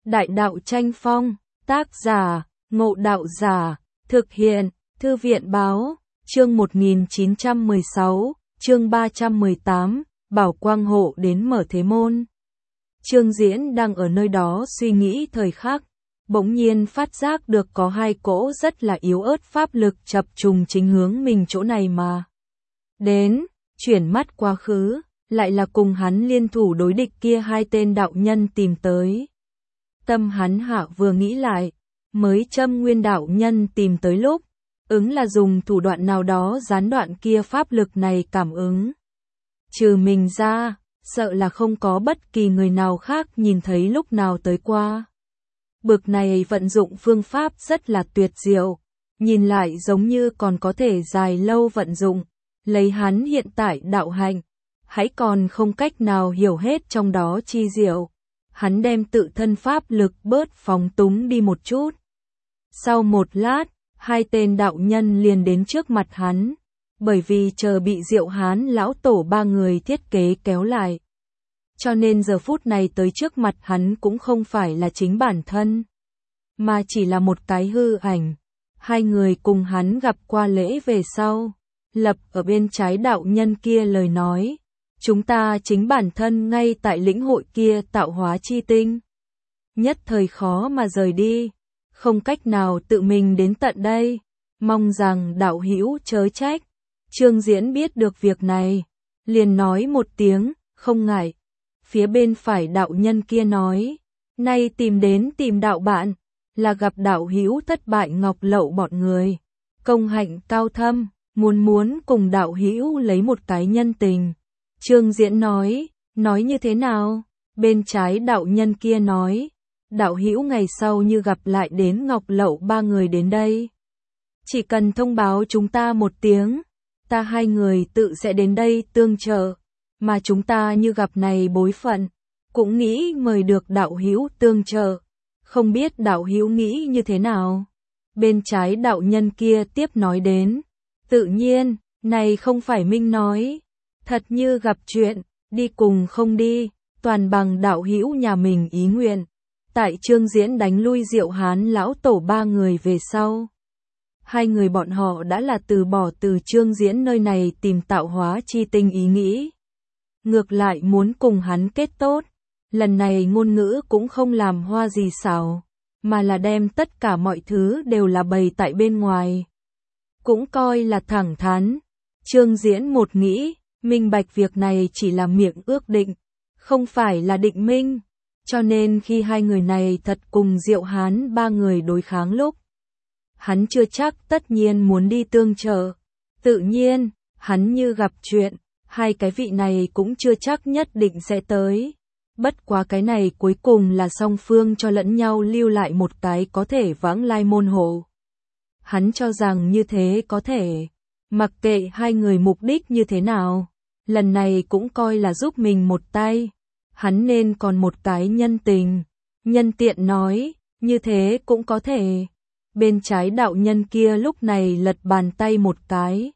Đại đạo tranh phong, tác giả, Ngộ Đạo Giả, thực hiện, Thư viện báo, chương 1916, chương 318, Bảo Quang Hộ đến mở thế môn. Trương Diễn đang ở nơi đó suy nghĩ thời khắc, bỗng nhiên phát giác được có hai cỗ rất là yếu ớt pháp lực chập trùng chính hướng mình chỗ này mà. Đến, chuyển mắt quá khứ, lại là cùng hắn liên thủ đối địch kia hai tên đạo nhân tìm tới. Tâm hắn hạ vừa nghĩ lại, mới châm nguyên đạo nhân tìm tới lúc, ứng là dùng thủ đoạn nào đó gián đoạn kia pháp lực này cảm ứng. Trừ mình ra, sợ là không có bất kỳ người nào khác nhìn thấy lúc nào tới qua. Bực này vận dụng phương pháp rất là tuyệt diệu, nhìn lại giống như còn có thể dài lâu vận dụng, lấy hắn hiện tại đạo hạnh, hãy còn không cách nào hiểu hết trong đó chi diệu. Hắn đem tự thân pháp lực bớt phóng túng đi một chút. Sau một lát, hai tên đạo nhân liền đến trước mặt hắn, bởi vì chờ bị Diệu Hán lão tổ ba người thiết kế kéo lại. Cho nên giờ phút này tới trước mặt hắn cũng không phải là chính bản thân, mà chỉ là một cái hư ảnh. Hai người cùng hắn gặp qua lễ về sau, lập ở bên trái đạo nhân kia lời nói. Chúng ta chính bản thân ngay tại lĩnh hội kia tạo hóa chi tinh. Nhất thời khó mà rời đi, không cách nào tự mình đến tận đây, mong rằng đạo hữu chớ trách. Trương Diễn biết được việc này, liền nói một tiếng, không ngại. Phía bên phải đạo nhân kia nói, nay tìm đến tìm đạo bạn, là gặp đạo hữu thất bại Ngọc Lậu bọn người. Công hạnh cao thâm, muốn cùng đạo hữu lấy một cái nhân tình. Trương Diễn nói như thế nào? Bên trái đạo nhân kia nói, đạo hữu ngày sau như gặp lại đến Ngọc Lậu ba người đến đây. Chỉ cần thông báo chúng ta một tiếng, ta hai người tự sẽ đến đây tương trợ, mà chúng ta như gặp này bối phận, cũng nghĩ mời được đạo hữu tương trợ, không biết đạo hữu nghĩ như thế nào? Bên trái đạo nhân kia tiếp nói đến, tự nhiên, này không phải Minh nói. Thật như gặp chuyện, đi cùng không đi, toàn bằng đạo hữu nhà mình ý nguyện. Tại Trương Diễn đánh lui Diệu Hán lão tổ ba người về sau. Hai người bọn họ đã là từ bỏ từ Trương Diễn nơi này tìm tạo hóa chi tinh ý nghĩ. Ngược lại muốn cùng hắn kết tốt. Lần này ngôn ngữ cũng không làm hoa gì xảo, mà là đem tất cả mọi thứ đều là bày tại bên ngoài. Cũng coi là thẳng thắn. Trương Diễn một nghĩ, minh bạch việc này chỉ là miệng ước định, không phải là định minh. Cho nên khi hai người này thật cùng Diệu Hán ba người đối kháng lúc, hắn chưa chắc tất nhiên muốn đi tương trợ. Tự nhiên, hắn như gặp chuyện, hai cái vị này cũng chưa chắc nhất định sẽ tới. Bất quá cái này cuối cùng là song phương cho lẫn nhau lưu lại một cái có thể vãng lai môn hộ. Hắn cho rằng như thế có thể. Mặc kệ hai người mục đích như thế nào, lần này cũng coi là giúp mình một tay, hắn nên còn một cái nhân tình. Nhân tiện nói, như thế cũng có thể. Bên trái đạo nhân kia lúc này lật bàn tay một cái,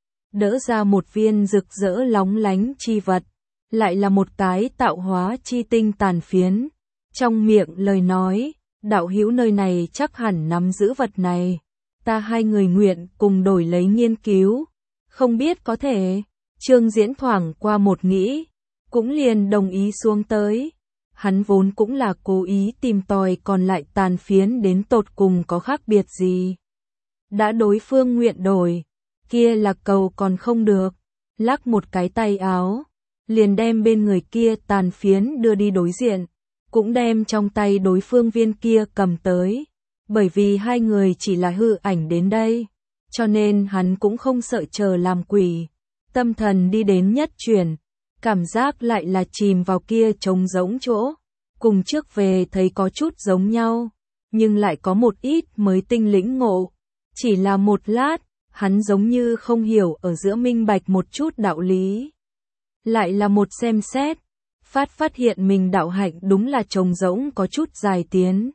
đỡ ra một viên rực rỡ lóng lánh chi vật, lại là một cái tạo hóa chi tinh tàn phiến. Trong miệng lời nói, đạo hữu nơi này chắc hẳn nắm giữ vật này. Ta hai người nguyện cùng đổi lấy nghiên cứu, không biết có thể. Trương Diễn thoảng qua một nghĩ, cũng liền đồng ý xuống tới. Hắn vốn cũng là cố ý tìm tòi còn lại tàn phiến đến tột cùng có khác biệt gì. Đã đối phương nguyện đổi, kia là cầu còn không được, lắc một cái tay áo, liền đem bên người kia tàn phiến đưa đi đối diện, cũng đem trong tay đối phương viên kia cầm tới. Bởi vì hai người chỉ là hư ảnh đến đây, cho nên hắn cũng không sợ chờ làm quỷ. Tâm thần đi đến nhất chuyển, cảm giác lại là chìm vào kia trống rỗng chỗ. Cùng trước về thấy có chút giống nhau, nhưng lại có một ít mới tinh lĩnh ngộ. Chỉ là một lát, hắn giống như không hiểu ở giữa minh bạch một chút đạo lý. Lại là một xem xét, phát hiện mình đạo hạnh đúng là trống rỗng có chút dài tiến.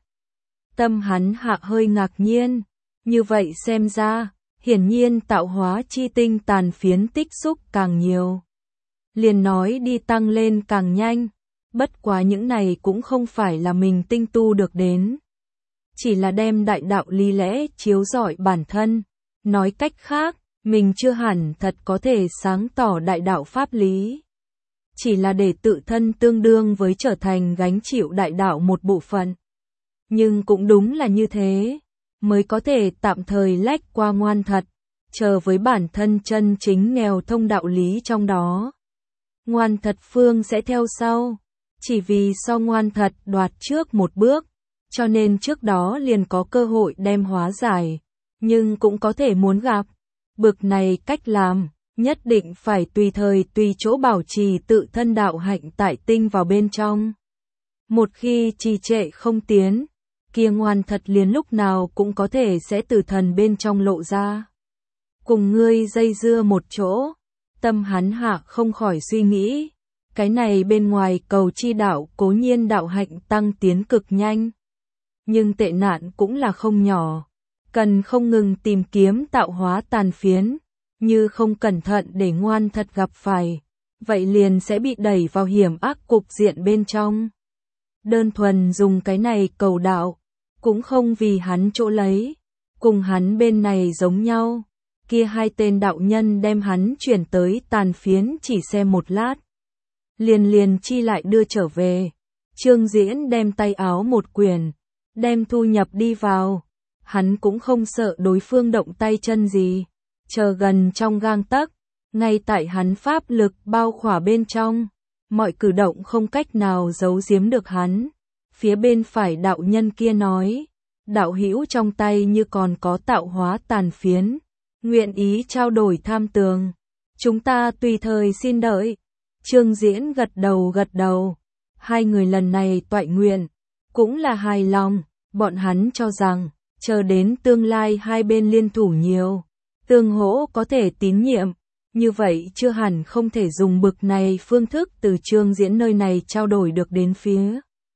Tâm hắn hạ hơi ngạc nhiên, như vậy xem ra, hiển nhiên tạo hóa chi tinh tàn phiến tích xúc càng nhiều. Liền nói đi tăng lên càng nhanh, Bất quá những này cũng không phải là mình tinh tu được đến. Chỉ là đem đại đạo lý lẽ chiếu rọi bản thân. Nói cách khác, mình chưa hẳn thật có thể sáng tỏ đại đạo pháp lý. Chỉ là để tự thân tương đương với trở thành gánh chịu đại đạo một bộ phận. Nhưng cũng đúng là như thế, mới có thể tạm thời lách qua ngoan thật, chờ với bản thân chân chính nghèo thông đạo lý trong đó. Ngoan thật phương sẽ theo sau, chỉ vì so ngoan thật đoạt trước một bước, cho nên trước đó liền có cơ hội đem hóa giải, nhưng cũng có thể muốn gặp. Bực này cách làm, nhất định phải tùy thời tùy chỗ bảo trì tự thân đạo hạnh tại tinh vào bên trong. Một khi trì trệ không tiến, kia ngoan thật liền lúc nào cũng có thể sẽ từ thần bên trong lộ ra. Cùng ngươi dây dưa một chỗ, tâm hắn hạ không khỏi suy nghĩ, cái này bên ngoài cầu chi đạo cố nhiên đạo hạnh tăng tiến cực nhanh. Nhưng tệ nạn cũng là không nhỏ, cần không ngừng tìm kiếm tạo hóa tàn phiến, như không cẩn thận để ngoan thật gặp phải, vậy liền sẽ bị đẩy vào hiểm ác cục diện bên trong. Đơn thuần dùng cái này cầu đạo, cũng không vì hắn chỗ lấy, cùng hắn bên này giống nhau, kia hai tên đạo nhân đem hắn chuyển tới tàn phiến chỉ xem một lát. Liền chi lại đưa trở về, Trương Diễn đem tay áo một quyển, đem thu nhập đi vào, hắn cũng không sợ đối phương động tay chân gì, chờ gần trong gang tấc, ngay tại hắn pháp lực bao khỏa bên trong, mọi cử động không cách nào giấu giếm được hắn. Phía bên phải đạo nhân kia nói, đạo hữu trong tay như còn có tạo hóa tàn phiến, nguyện ý trao đổi tham tường, chúng ta tùy thời xin đợi. Trương Diễn gật đầu, hai người lần này toại nguyện, cũng là hài lòng, bọn hắn cho rằng, chờ đến tương lai hai bên liên thủ nhiều, tương hỗ có thể tín nhiệm, như vậy chưa hẳn không thể dùng bực này phương thức từ Trương Diễn nơi này trao đổi được đến phía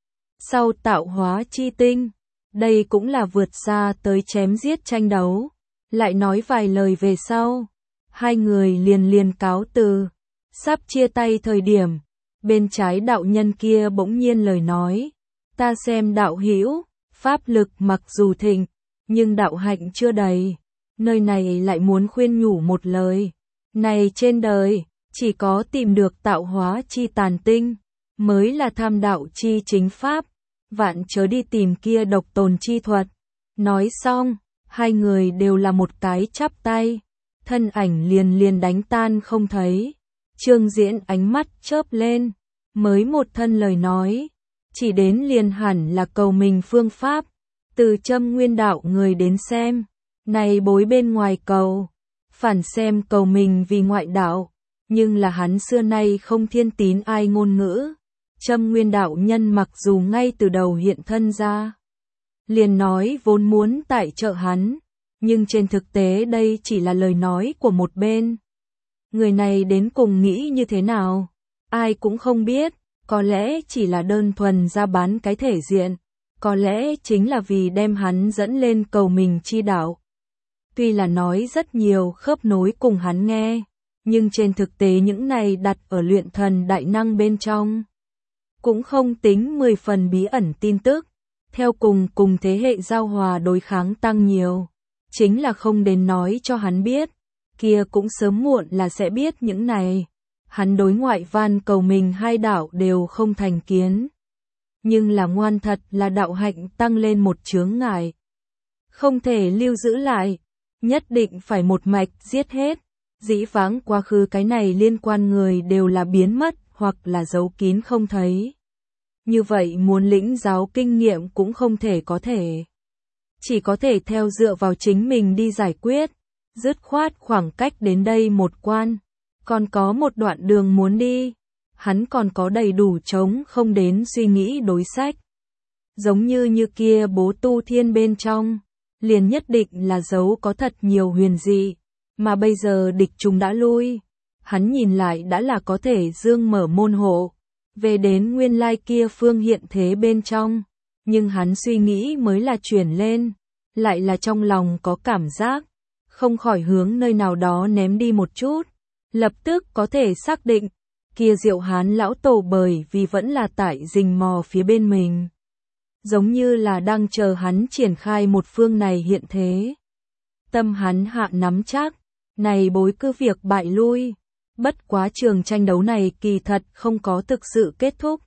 sau tạo hóa chi tinh. Đây cũng là vượt xa tới chém giết tranh đấu. Lại nói vài lời về sau, hai người liền cáo từ, sắp chia tay thời điểm, bên trái đạo nhân kia bỗng nhiên lời nói, ta xem đạo hữu, pháp lực mặc dù thịnh, nhưng đạo hạnh chưa đầy, nơi này lại muốn khuyên nhủ một lời, này trên đời, chỉ có tìm được tạo hóa chi tàn tinh, mới là tham đạo chi chính pháp, vạn chớ đi tìm kia độc tồn chi thuật. Nói xong, hai người đều là một cái chắp tay, thân ảnh liền đánh tan không thấy. Trương Diễn ánh mắt chớp lên, mới một thân lời nói, chỉ đến liền hẳn là cầu mình phương pháp, từ châm nguyên đạo người đến xem, này bối bên ngoài cầu, phản xem cầu mình vì ngoại đạo, nhưng là hắn xưa nay không thiên tín ai ngôn ngữ. Châm nguyên đạo nhân mặc dù ngay từ đầu hiện thân ra, liền nói vốn muốn tại trợ hắn, nhưng trên thực tế đây chỉ là lời nói của một bên. Người này đến cùng nghĩ như thế nào, ai cũng không biết, có lẽ chỉ là đơn thuần ra bán cái thể diện, có lẽ chính là vì đem hắn dẫn lên cầu mình chi đạo. Tuy là nói rất nhiều khớp nối cùng hắn nghe, nhưng trên thực tế những này đặt ở luyện thần đại năng bên trong, cũng không tính 10 phần bí ẩn tin tức, theo cùng thế hệ giao hòa đối kháng tăng nhiều, chính là không đến nói cho hắn biết, kia cũng sớm muộn là sẽ biết những này. Hắn đối ngoại van cầu mình hai đạo đều không thành kiến, nhưng là ngoan thật là đạo hạnh tăng lên một chướng ngại, không thể lưu giữ lại, nhất định phải một mạch giết hết. Dĩ vãng quá khứ cái này liên quan người đều là biến mất hoặc là giấu kín không thấy. Như vậy muốn lĩnh giáo kinh nghiệm cũng không thể có thể. Chỉ có thể theo dựa vào chính mình đi giải quyết. Dứt khoát khoảng cách đến đây một quan. Còn có một đoạn đường muốn đi. Hắn còn có đầy đủ trống không đến suy nghĩ đối sách. Giống như kia bố tu thiên bên trong. Liền nhất định là dấu có thật nhiều huyền dị. Mà bây giờ địch chúng đã lui. Hắn nhìn lại đã là có thể dương mở môn hộ. Về đến nguyên lai kia phương hiện thế bên trong, nhưng hắn suy nghĩ mới là chuyển lên, lại là trong lòng có cảm giác, không khỏi hướng nơi nào đó ném đi một chút, lập tức có thể xác định, kia Diệu Hán lão tổ bởi vì vẫn là tại rình mò phía bên mình. Giống như là đang chờ hắn triển khai một phương này hiện thế. Tâm hắn hạ nắm chắc, này bối cứ việc bại lui. Bất quá trường tranh đấu này kỳ thật không có thực sự kết thúc.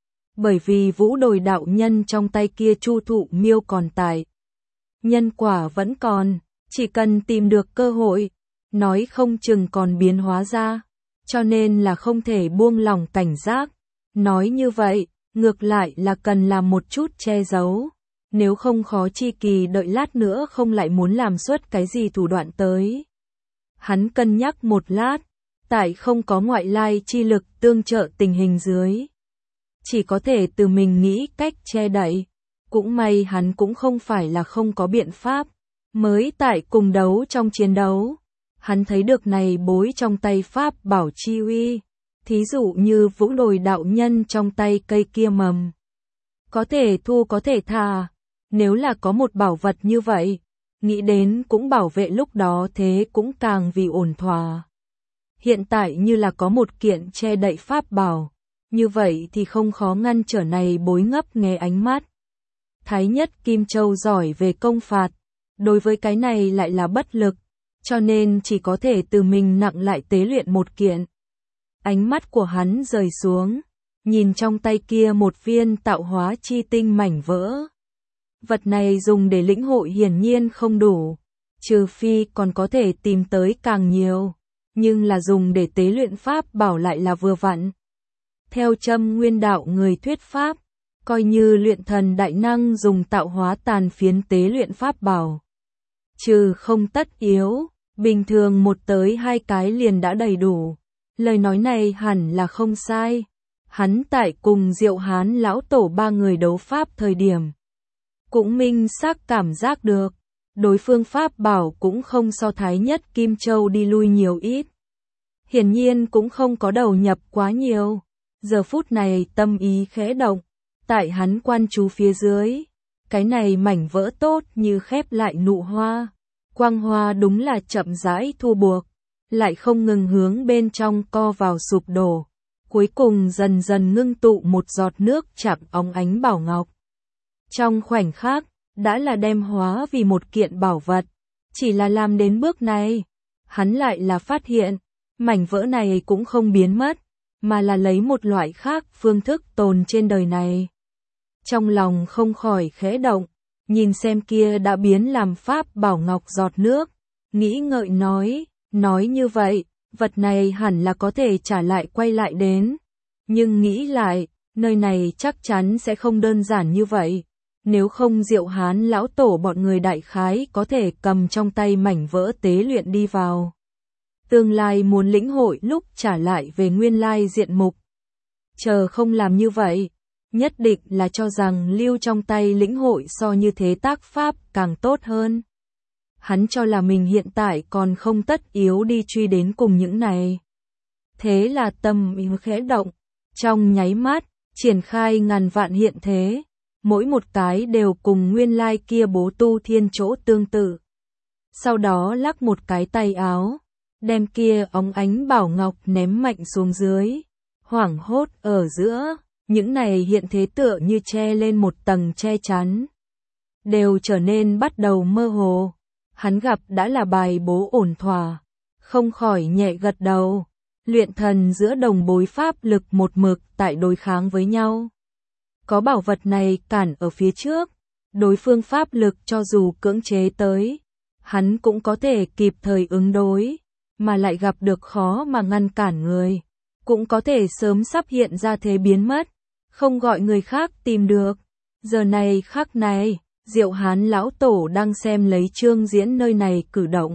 Bởi vì Vũ Đồi đạo nhân trong tay kia Chu Thụ Miêu còn tại. Nhân quả vẫn còn, chỉ cần tìm được cơ hội, nói không chừng còn biến hóa ra, cho nên là không thể buông lỏng cảnh giác. Nói như vậy, ngược lại là cần làm một chút che giấu, nếu không khó chi kỳ đợi lát nữa không lại muốn làm xuất cái gì thủ đoạn tới. Hắn cân nhắc một lát, tại không có ngoại lai chi lực tương trợ tình hình dưới. Chỉ có thể từ mình nghĩ cách che đậy, cũng may hắn cũng không phải là không có biện pháp, mới tại cùng đấu trong chiến đấu. Hắn thấy được này bối trong tay pháp bảo chi uy, thí dụ như Vũ Đồi đạo nhân trong tay cây kia mầm. Có thể thu có thể thả, nếu là có một bảo vật như vậy, nghĩ đến cũng bảo vệ lúc đó thế cũng càng vì ổn thỏa. Hiện tại như là có một kiện che đậy pháp bảo, như vậy thì không khó ngăn trở này bối ngấp nghé ánh mắt. Thái nhất Kim Châu giỏi về công phạt, đối với cái này lại là bất lực, cho nên chỉ có thể từ mình nặng lại tế luyện một kiện. Ánh mắt của hắn rời xuống, nhìn trong tay kia một viên tạo hóa chi tinh mảnh vỡ. Vật này dùng để lĩnh hội hiển nhiên không đủ, trừ phi còn có thể tìm tới càng nhiều, nhưng là dùng để tế luyện pháp bảo lại là vừa vặn. Theo Châm Nguyên đạo người thuyết pháp, coi như luyện thần đại năng dùng tạo hóa tàn phiến tế luyện pháp bảo. Trừ không tất yếu, bình thường một tới hai cái liền đã đầy đủ. Lời nói này hẳn là không sai. Hắn tại cùng Diệu Hán lão tổ ba người đấu pháp thời điểm, cũng minh xác cảm giác được, đối phương pháp bảo cũng không so Thái nhất Kim Châu đi lui nhiều ít. Hiển nhiên cũng không có đầu nhập quá nhiều. Giờ phút này tâm ý khẽ động, tại hắn quan chú phía dưới, cái này mảnh vỡ tốt như khép lại nụ hoa. Quang hoa đúng là chậm rãi thu buộc, lại không ngừng hướng bên trong co vào sụp đổ, cuối cùng dần dần ngưng tụ một giọt nước chạm óng ánh bảo ngọc. Trong khoảnh khắc, đã là đem hóa vì một kiện bảo vật, chỉ là làm đến bước này, hắn lại là phát hiện, mảnh vỡ này cũng không biến mất, mà là lấy một loại khác phương thức tồn trên đời này. Trong lòng không khỏi khẽ động, nhìn xem kia đã biến làm pháp bảo ngọc giọt nước, nghĩ ngợi nói như vậy, vật này hẳn là có thể trả lại quay lại đến. Nhưng nghĩ lại, nơi này chắc chắn sẽ không đơn giản như vậy, nếu không Diệu Hán lão tổ bọn người đại khái có thể cầm trong tay mảnh vỡ tế luyện đi vào. Tương lai muốn lĩnh hội lúc trả lại về nguyên lai diện mục. Chờ không làm như vậy, nhất định là cho rằng lưu trong tay lĩnh hội so như thế tác pháp càng tốt hơn. Hắn cho là mình hiện tại còn không tất yếu đi truy đến cùng những này. Thế là tâm ý khẽ động, trong nháy mắt, triển khai ngàn vạn hiện thế, mỗi một cái đều cùng nguyên lai kia bố tu thiên chỗ tương tự. Sau đó lắc một cái tay áo, đem kia óng ánh bảo ngọc ném mạnh xuống dưới, hoảng hốt ở giữa, những này hiện thế tựa như che lên một tầng che chắn, đều trở nên bắt đầu mơ hồ. Hắn gặp đã là bài bố ổn thỏa, không khỏi nhẹ gật đầu. Luyện thần giữa đồng bối pháp lực một mực tại đối kháng với nhau. Có bảo vật này cản ở phía trước, đối phương pháp lực cho dù cưỡng chế tới, hắn cũng có thể kịp thời ứng đối, mà lại gặp được khó mà ngăn cản người, cũng có thể sớm sắp hiện ra thế biến mất, không gọi người khác tìm được. Giờ này khắc này, Diệu Hán lão tổ đang xem lấy Trương Diễn nơi này cử động.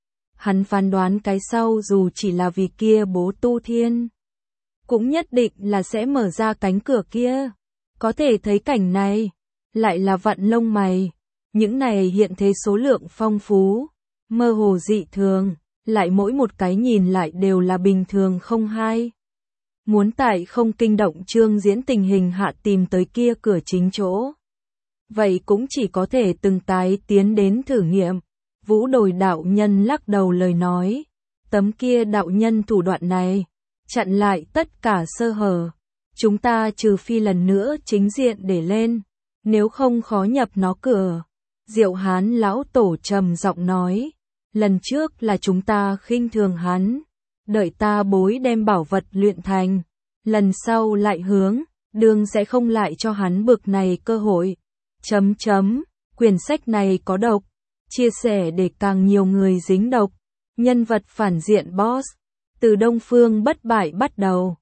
Hắn phán đoán cái sau dù chỉ là vì kia bố tu thiên, cũng nhất định là sẽ mở ra cánh cửa kia. Có thể thấy cảnh này, lại là vặn lông mày. Những này hiện thế số lượng phong phú, mơ hồ dị thường, lại mỗi một cái nhìn lại đều là bình thường không hay. Muốn tại không kinh động Trương Diễn tình hình hạ tìm tới kia cửa chính chỗ. Vậy cũng chỉ có thể từng tái tiến đến thử nghiệm. Vũ Đồi đạo nhân lắc đầu lời nói, tấm kia đạo nhân thủ đoạn này, chặn lại tất cả sơ hở. Chúng ta trừ phi lần nữa chính diện để lên, nếu không khó nhập nó cửa. Diệu Hán lão tổ trầm giọng nói, lần trước là chúng ta khinh thường hắn, đợi ta bối đem bảo vật luyện thành, lần sau lại hướng, đường sẽ không lại cho hắn bực này cơ hội. Quyển sách này có độc, chia sẻ để càng nhiều người dính độc. Nhân vật phản diện boss, từ Đông Phương bất bại bắt đầu.